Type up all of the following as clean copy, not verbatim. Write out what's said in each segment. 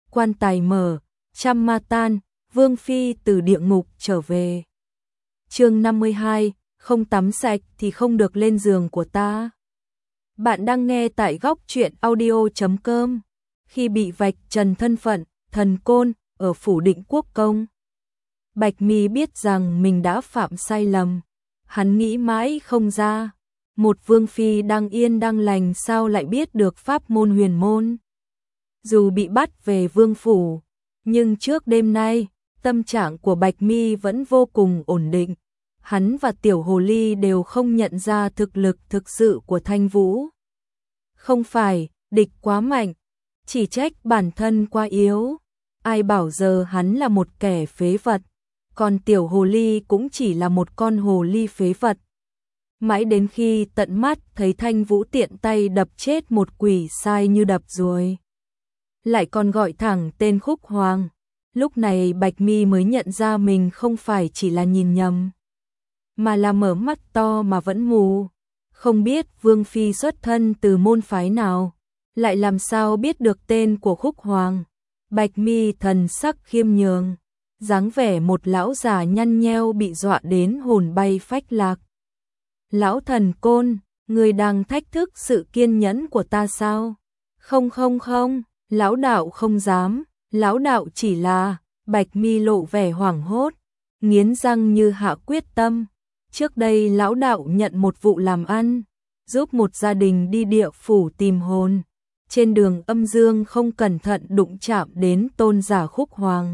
quan tài mở, trăm ma tan, Vương Phi từ địa ngục trở về. Chương 52, không tắm sạch thì không được lên giường của ta. Bạn đang nghe tại góc truyện audio.com. Khi bị vạch trần thân phận, thần côn, ở phủ Định Quốc Công, Bạch Mi biết rằng mình đã phạm sai lầm. Hắn nghĩ mãi không ra, một Vương Phi đang yên đang lành sao lại biết được pháp môn huyền môn. Dù bị bắt về vương phủ, nhưng trước đêm nay, tâm trạng của Bạch Mi vẫn vô cùng ổn định. Hắn và Tiểu Hồ Ly đều không nhận ra thực lực thực sự của Thanh Vũ. Không phải, địch quá mạnh, chỉ trách bản thân quá yếu. Ai bảo giờ hắn là một kẻ phế vật, còn Tiểu Hồ Ly cũng chỉ là một con hồ ly phế vật. Mãi đến khi tận mắt thấy Thanh Vũ tiện tay đập chết một quỷ sai như đập ruồi, lại còn gọi thẳng tên Khúc Hoàng. Lúc này Bạch Mi mới nhận ra mình không phải chỉ là nhìn nhầm, mà là mở mắt to mà vẫn mù. Không biết Vương Phi xuất thân từ môn phái nào, lại làm sao biết được tên của Khúc Hoàng. Bạch Mi thần sắc khiêm nhường, dáng vẻ một lão già nhăn nheo bị dọa đến hồn bay phách lạc. Lão thần côn, người đang thách thức sự kiên nhẫn của ta sao? Không không không, lão đạo không dám, lão đạo chỉ là... Bạch Mi lộ vẻ hoảng hốt, nghiến răng như hạ quyết tâm. Trước đây lão đạo nhận một vụ làm ăn, giúp một gia đình đi địa phủ tìm hồn. Trên đường âm dương không cẩn thận đụng chạm đến tôn giả Khúc Hoàng.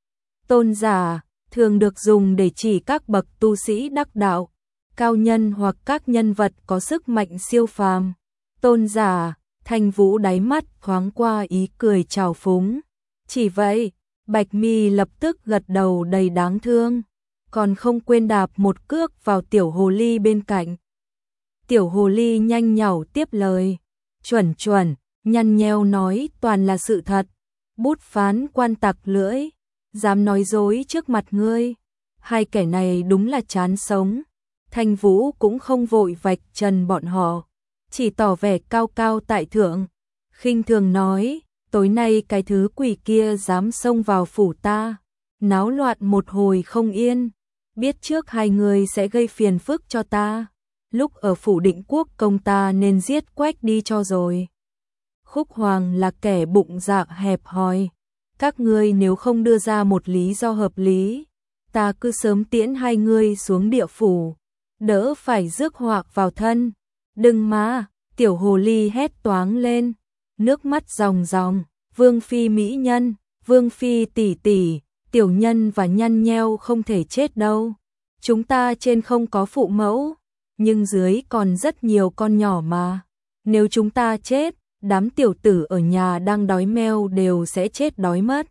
Tôn giả thường được dùng để chỉ các bậc tu sĩ đắc đạo, cao nhân hoặc các nhân vật có sức mạnh siêu phàm. Tôn giả, Thanh Vũ đáy mắt thoáng qua ý cười trào phúng. Chỉ vậy, Bạch Mi lập tức gật đầu đầy đáng thương, còn không quên đạp một cước vào Tiểu Hồ Ly bên cạnh. Tiểu Hồ Ly nhanh nhảu tiếp lời, chuẩn chuẩn, nhăn nheo nói toàn là sự thật. Bút phán quan tặc lưỡi, dám nói dối trước mặt ngươi. Hai kẻ này đúng là chán sống. Thanh Vũ cũng không vội vạch trần bọn họ, chỉ tỏ vẻ cao cao tại thượng, khinh thường nói, tối nay cái thứ quỷ kia dám xông vào phủ ta, náo loạn một hồi không yên, biết trước hai người sẽ gây phiền phức cho ta, lúc ở phủ Định Quốc Công ta nên giết Quách đi cho rồi. Khúc Hoàng là kẻ bụng dạ hẹp hòi, các ngươi nếu không đưa ra một lý do hợp lý, ta cứ sớm tiễn hai ngươi xuống địa phủ, đỡ phải rước họa vào thân. Đừng mà, Tiểu Hồ Ly hét toáng lên, nước mắt ròng ròng. Vương Phi mỹ nhân, Vương Phi tỷ tỷ, tiểu nhân và nhăn nheo không thể chết đâu. Chúng ta trên không có phụ mẫu, nhưng dưới còn rất nhiều con nhỏ mà. Nếu chúng ta chết, đám tiểu tử ở nhà đang đói meo đều sẽ chết đói mất.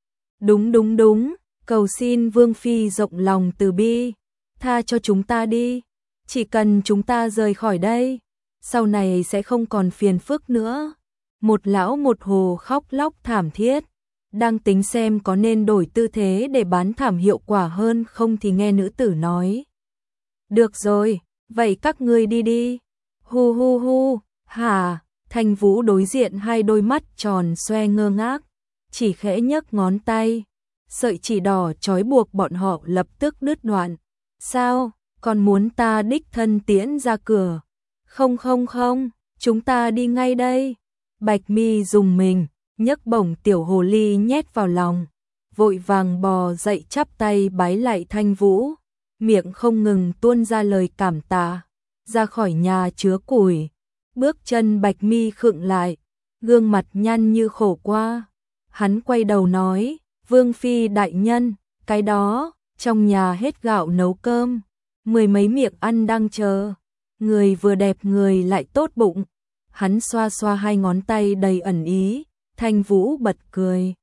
Đúng đúng đúng, cầu xin Vương Phi rộng lòng từ bi, tha cho chúng ta đi. Chỉ cần chúng ta rời khỏi đây, sau này sẽ không còn phiền phức nữa. Một lão một hồ khóc lóc thảm thiết, đang tính xem có nên đổi tư thế để bán thảm hiệu quả hơn không thì nghe nữ tử nói. Được rồi, vậy các ngươi đi đi. Hu hu hu, hả? Thanh Vũ đối diện hai đôi mắt tròn xoe ngơ ngác, chỉ khẽ nhấc ngón tay, sợi chỉ đỏ trói buộc bọn họ lập tức đứt đoạn. Sao, còn muốn ta đích thân tiễn ra cửa? Không không không, chúng ta đi ngay đây. Bạch Mi dùng mình, nhấc bổng Tiểu Hồ Ly nhét vào lòng, vội vàng bò dậy chắp tay bái lại Thanh Vũ, miệng không ngừng tuôn ra lời cảm tạ. Ra khỏi nhà chứa củi, bước chân Bạch Mi khựng lại, gương mặt nhăn như khổ qua. Hắn quay đầu nói, Vương Phi đại nhân, cái đó, trong nhà hết gạo nấu cơm, mười mấy miệng ăn đang chờ. Người vừa đẹp người lại tốt bụng. Hắn xoa xoa hai ngón tay đầy ẩn ý, Thanh Vũ bật cười.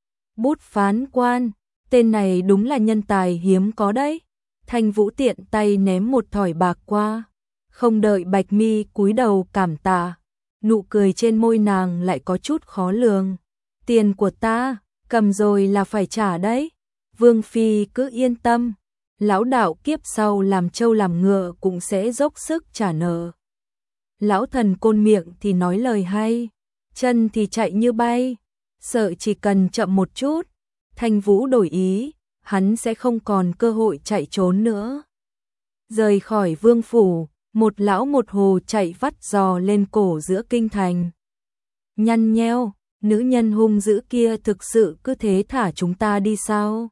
Bút phán quan, tên này đúng là nhân tài hiếm có đấy. Thanh Vũ tiện tay ném một thỏi bạc qua, không đợi Bạch Mi cúi đầu cảm tạ, nụ cười trên môi nàng lại có chút khó lường. Tiền của ta, cầm rồi là phải trả đấy. Vương Phi cứ yên tâm, lão đạo kiếp sau làm trâu làm ngựa cũng sẽ dốc sức trả nợ. Lão thần côn miệng thì nói lời hay, chân thì chạy như bay, sợ chỉ cần chậm một chút, Thanh Vũ đổi ý, hắn sẽ không còn cơ hội chạy trốn nữa. Rời khỏi vương phủ, một lão một hồ chạy vắt giò lên cổ giữa kinh thành. Nhăn nheo, nữ nhân hung dữ kia thực sự cứ thế thả chúng ta đi sao?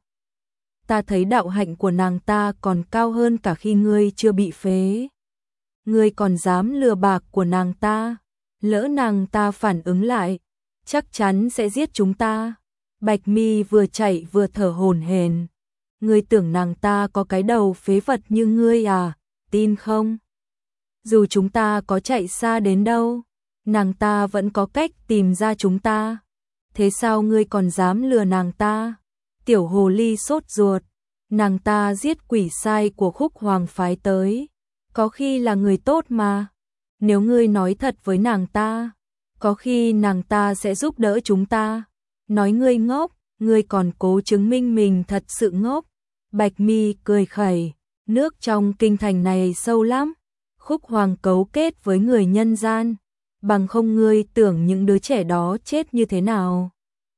Ta thấy đạo hạnh của nàng ta còn cao hơn cả khi ngươi chưa bị phế. Ngươi còn dám lừa bạc của nàng ta, lỡ nàng ta phản ứng lại, chắc chắn sẽ giết chúng ta. Bạch Mi vừa chạy vừa thở hổn hển. Ngươi tưởng nàng ta có cái đầu phế vật như ngươi à, tin không? Dù chúng ta có chạy xa đến đâu, nàng ta vẫn có cách tìm ra chúng ta. Thế sao ngươi còn dám lừa nàng ta? Tiểu hồ ly sốt ruột, nàng ta giết quỷ sai của Khúc Hoàng phái tới, có khi là người tốt mà. Nếu ngươi nói thật với nàng ta, có khi nàng ta sẽ giúp đỡ chúng ta. Nói ngươi ngốc, ngươi còn cố chứng minh mình thật sự ngốc. Bạch Mi cười khẩy, nước trong kinh thành này sâu lắm. Khúc Hoàng cấu kết với người nhân gian, bằng không ngươi tưởng những đứa trẻ đó chết như thế nào.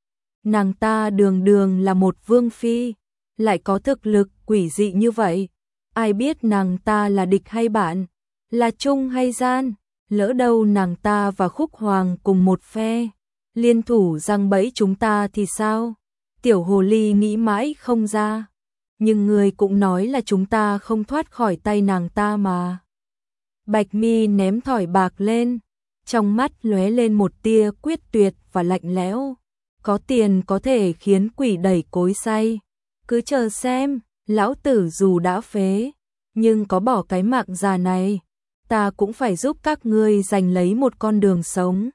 Nàng ta đường đường là một vương phi, lại có thực lực quỷ dị như vậy. Ai biết nàng ta là địch hay bạn, là trung hay gian, lỡ đâu nàng ta và Khúc Hoàng cùng một phe, liên thủ giăng bẫy chúng ta thì sao? Tiểu hồ ly nghĩ mãi không ra, nhưng người cũng nói là chúng ta không thoát khỏi tay nàng ta mà. Bạch Mi ném thỏi bạc lên, trong mắt lóe lên một tia quyết tuyệt và lạnh lẽo. Có tiền có thể khiến quỷ đẩy cối xay, cứ chờ xem, lão tử dù đã phế, nhưng có bỏ cái mạng già này, ta cũng phải giúp các ngươi giành lấy một con đường sống.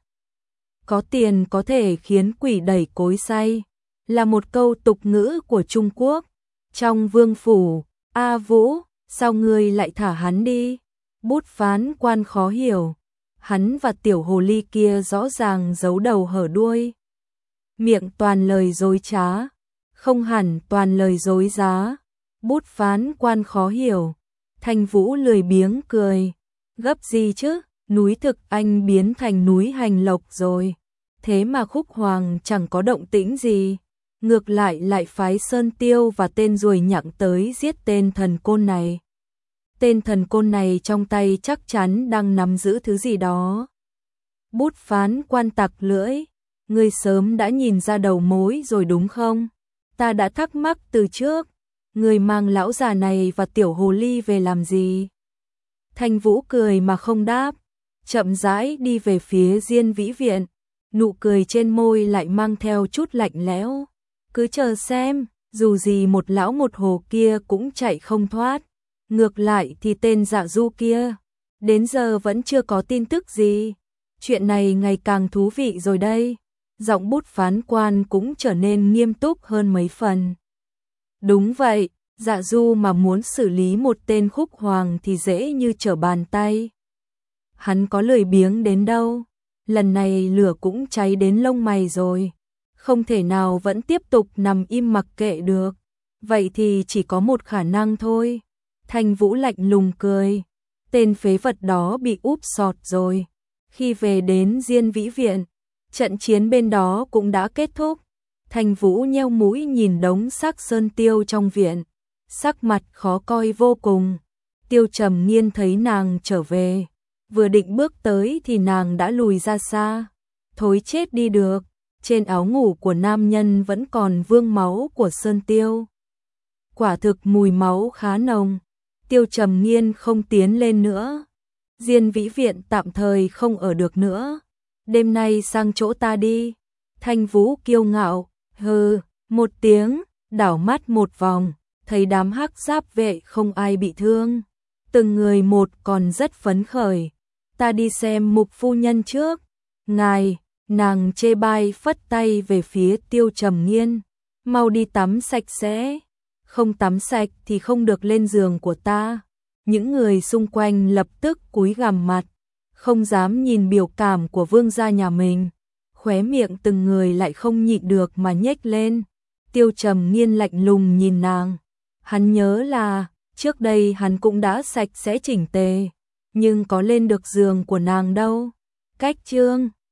Có tiền có thể khiến quỷ đẩy cối xay, là một câu tục ngữ của Trung Quốc. Trong vương phủ, A Vũ, sao ngươi lại thả hắn đi? Bút phán quan khó hiểu, hắn và tiểu hồ ly kia rõ ràng giấu đầu hở đuôi. Miệng toàn lời dối trá, không hẳn toàn lời dối giá. Bút phán quan khó hiểu. Thanh Vũ lười biếng cười, gấp gì chứ, núi Thực Anh biến thành núi Hành Lộc rồi. Thế mà Khúc Hoàng chẳng có động tĩnh gì, ngược lại phái Sơn Tiêu và tên ruồi nhặng tới giết tên thần côn này. Tên thần côn này trong tay chắc chắn đang nắm giữ thứ gì đó. Bút phán quan tặc lưỡi, ngươi sớm đã nhìn ra đầu mối rồi đúng không? Ta đã thắc mắc từ trước, ngươi mang lão già này và tiểu hồ ly về làm gì? Thanh Vũ cười mà không đáp, chậm rãi đi về phía Diên Vĩ Viện, nụ cười trên môi lại mang theo chút lạnh lẽo. Cứ chờ xem, dù gì một lão một hồ kia cũng chạy không thoát. Ngược lại thì tên Dạ Du kia, đến giờ vẫn chưa có tin tức gì. Chuyện này ngày càng thú vị rồi đây. Giọng bút phán quan cũng trở nên nghiêm túc hơn mấy phần. Đúng vậy, Dạ Du mà muốn xử lý một tên Khúc Hoàng thì dễ như trở bàn tay. Hắn có lười biếng đến đâu, lần này lửa cũng cháy đến lông mày rồi. Không thể nào vẫn tiếp tục nằm im mặc kệ được. Vậy thì chỉ có một khả năng thôi. Thanh Vũ lạnh lùng cười. Tên phế vật đó bị úp sọt rồi. Khi về đến Diên Vĩ Viện, trận chiến bên đó cũng đã kết thúc. Thanh Vũ nheo mũi nhìn đống xác Sơn Tiêu trong viện, sắc mặt khó coi vô cùng. Tiêu Trầm Nghiên thấy nàng trở về, vừa định bước tới thì nàng đã lùi ra xa. Thối chết đi được, trên áo ngủ của nam nhân vẫn còn vương máu của Sơn Tiêu. Quả thực mùi máu khá nồng. Tiêu Trầm Nghiên không tiến lên nữa. Diên Vĩ Viện tạm thời không ở được nữa. Đêm nay sang chỗ ta đi. Thanh Vũ kiêu ngạo, hừ, một tiếng, đảo mắt một vòng, thấy đám hắc giáp vệ không ai bị thương. Từng người một còn rất phấn khởi. Ta đi xem Mục phu nhân trước. Ngài, nàng chê bai phất tay về phía Tiêu Trầm Nghiên. Mau đi tắm sạch sẽ. Không tắm sạch thì không được lên giường của ta. Những người xung quanh lập tức cúi gằm mặt, không dám nhìn biểu cảm của vương gia nhà mình. Khóe miệng từng người lại không nhịn được mà nhếch lên. Tiêu Trầm Nghiên lạnh lùng nhìn nàng. Hắn nhớ là trước đây hắn cũng đã sạch sẽ chỉnh tề, nhưng có lên được giường của nàng đâu. Cách chương